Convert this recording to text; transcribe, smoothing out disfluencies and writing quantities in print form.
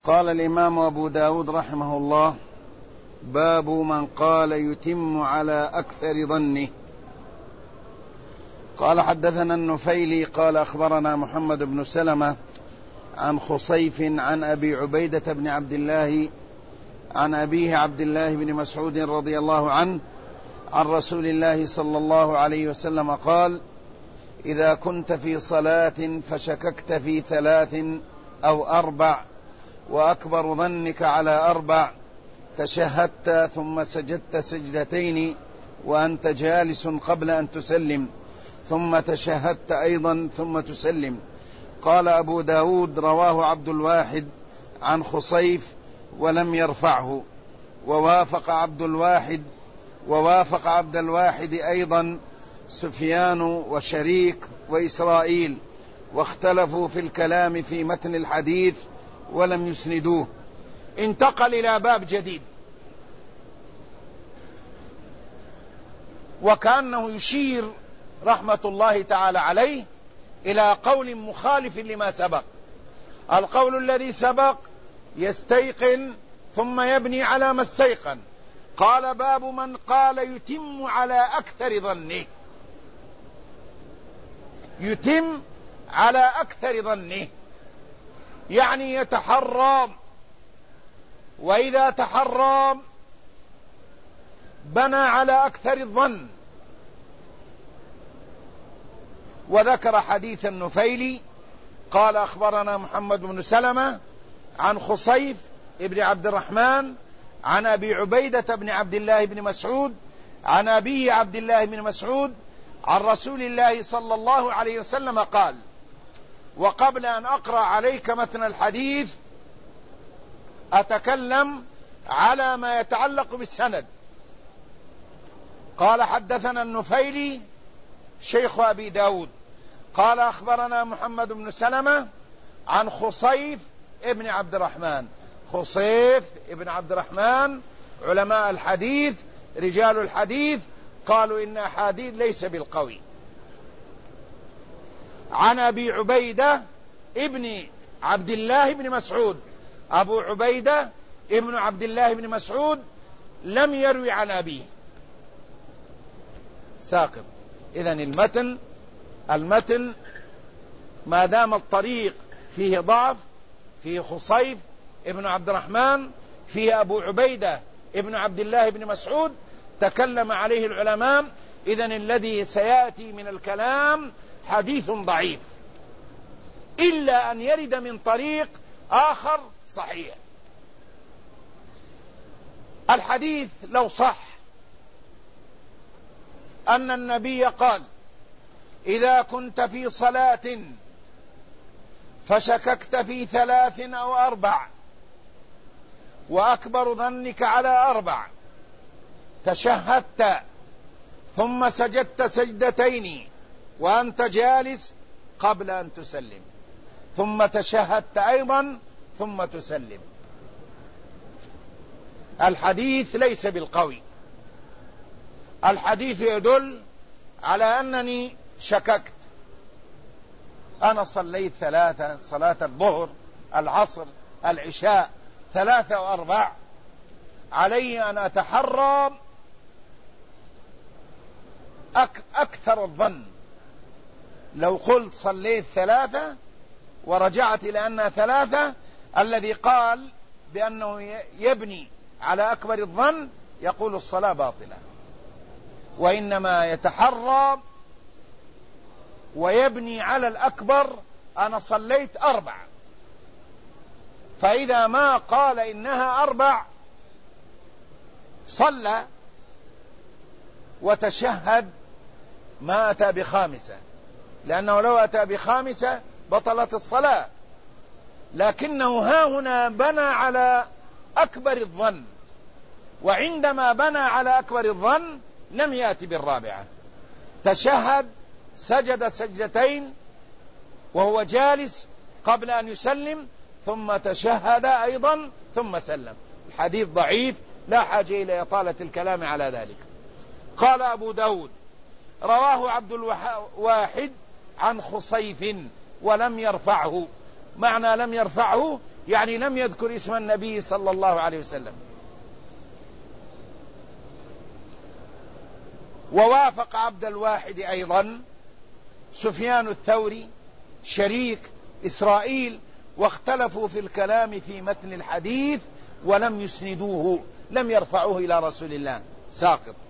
قال الإمام أبو داود رحمه الله: باب من قال يتم على أكثر ظنه. قال: حدثنا النفيلي قال: أخبرنا محمد بن سلمة عن خصيف عن أبي عبيدة بن عبد الله عن أبيه عبد الله بن مسعود رضي الله عنه عن رسول الله صلى الله عليه وسلم قال: إذا كنت في صلاة فشككت في 3 أو 4 وأكبر ظنك على 4 تشهدت ثم سجدت سجدتين وأنت جالس قبل أن تسلم ثم تشهدت أيضا ثم تسلم. قال أبو داود: رواه عبد الواحد عن خصيف ولم يرفعه، ووافق عبد الواحد أيضا سفيان وشريك وإسرائيل، واختلفوا في الكلام في متن الحديث ولم يسندوه. انتقل إلى باب جديد، وكأنه يشير رحمة الله تعالى عليه إلى قول مخالف لما سبق. القول الذي سبق يستيقن ثم يبني على ما استيقن. قال: باب من قال يتم على أكثر ظنه. يتم على أكثر ظنه يعني يتحرى، وإذا تحرى بنى على أكثر الظن. وذكر حديث النفيلي قال: أخبرنا محمد بن سلمة عن خصيف ابن عبد الرحمن عن أبي عبيدة بن عبد الله بن مسعود عن أبيه عبد الله بن مسعود عن رسول الله صلى الله عليه وسلم قال. وقبل أن أقرأ عليك متن الحديث أتكلم على ما يتعلق بالسند. قال: حدثنا النفيلي شيخ أبي داود قال: أخبرنا محمد بن سلمة عن خصيف ابن عبد الرحمن. خصيف ابن عبد الرحمن علماء الحديث رجال الحديث قالوا إن أحاديث ليس بالقوي. عن أبي عبيدة ابن عبد الله بن مسعود. أبو عبيدة ابن عبد الله بن مسعود لم يروي عن أبيه، ساقط. إذن المتن ما دام الطريق فيه ضعف، فيه خصيف ابن عبد الرحمن، فيه أبو عبيدة ابن عبد الله بن مسعود تكلم عليه العلماء، إذن الذي سيأتي من الكلام حديث ضعيف إلا أن يرد من طريق آخر صحيح. الحديث لو صح أن النبي قال: إذا كنت في صلاة فشككت في 3 أو 4 وأكبر ظنك على 4 تشهدت ثم سجدت سجدتين وأنت جالس قبل أن تسلم ثم تشهدت أيضا ثم تسلم. الحديث ليس بالقوي. الحديث يدل على أنني شككت، أنا صليت 3 صلاة الظهر العصر العشاء 3 و4، علي أن أتحرى أكثر الظن. لو قلت صليت 3 ورجعت إلى أنها 3، الذي قال بأنه يبني على أكبر الظن يقول الصلاة باطلة، وإنما يتحرى ويبني على الأكبر. أنا صليت 4، فإذا ما قال إنها 4 صلى وتشهد ما أتى ب5، لأنه لو أتى ب5 بطلت الصلاة، لكنه هاهنا بنى على أكبر الظن، وعندما بنى على أكبر الظن لم يأتي بالرابعة. تشهد سجد سجدتين وهو جالس قبل أن يسلم ثم تشهد أيضا ثم سلم. الحديث ضعيف، لا حاجة إلى إطالة الكلام على ذلك. قال أبو داود: رواه عبد الواحد عن خصيف ولم يرفعه. معنى لم يرفعه يعني لم يذكر اسم النبي صلى الله عليه وسلم. ووافق عبد الواحد أيضا سفيان الثوري، شريك، إسرائيل، واختلفوا في الكلام في متن الحديث ولم يسندوه، لم يرفعوه إلى رسول الله، ساقط.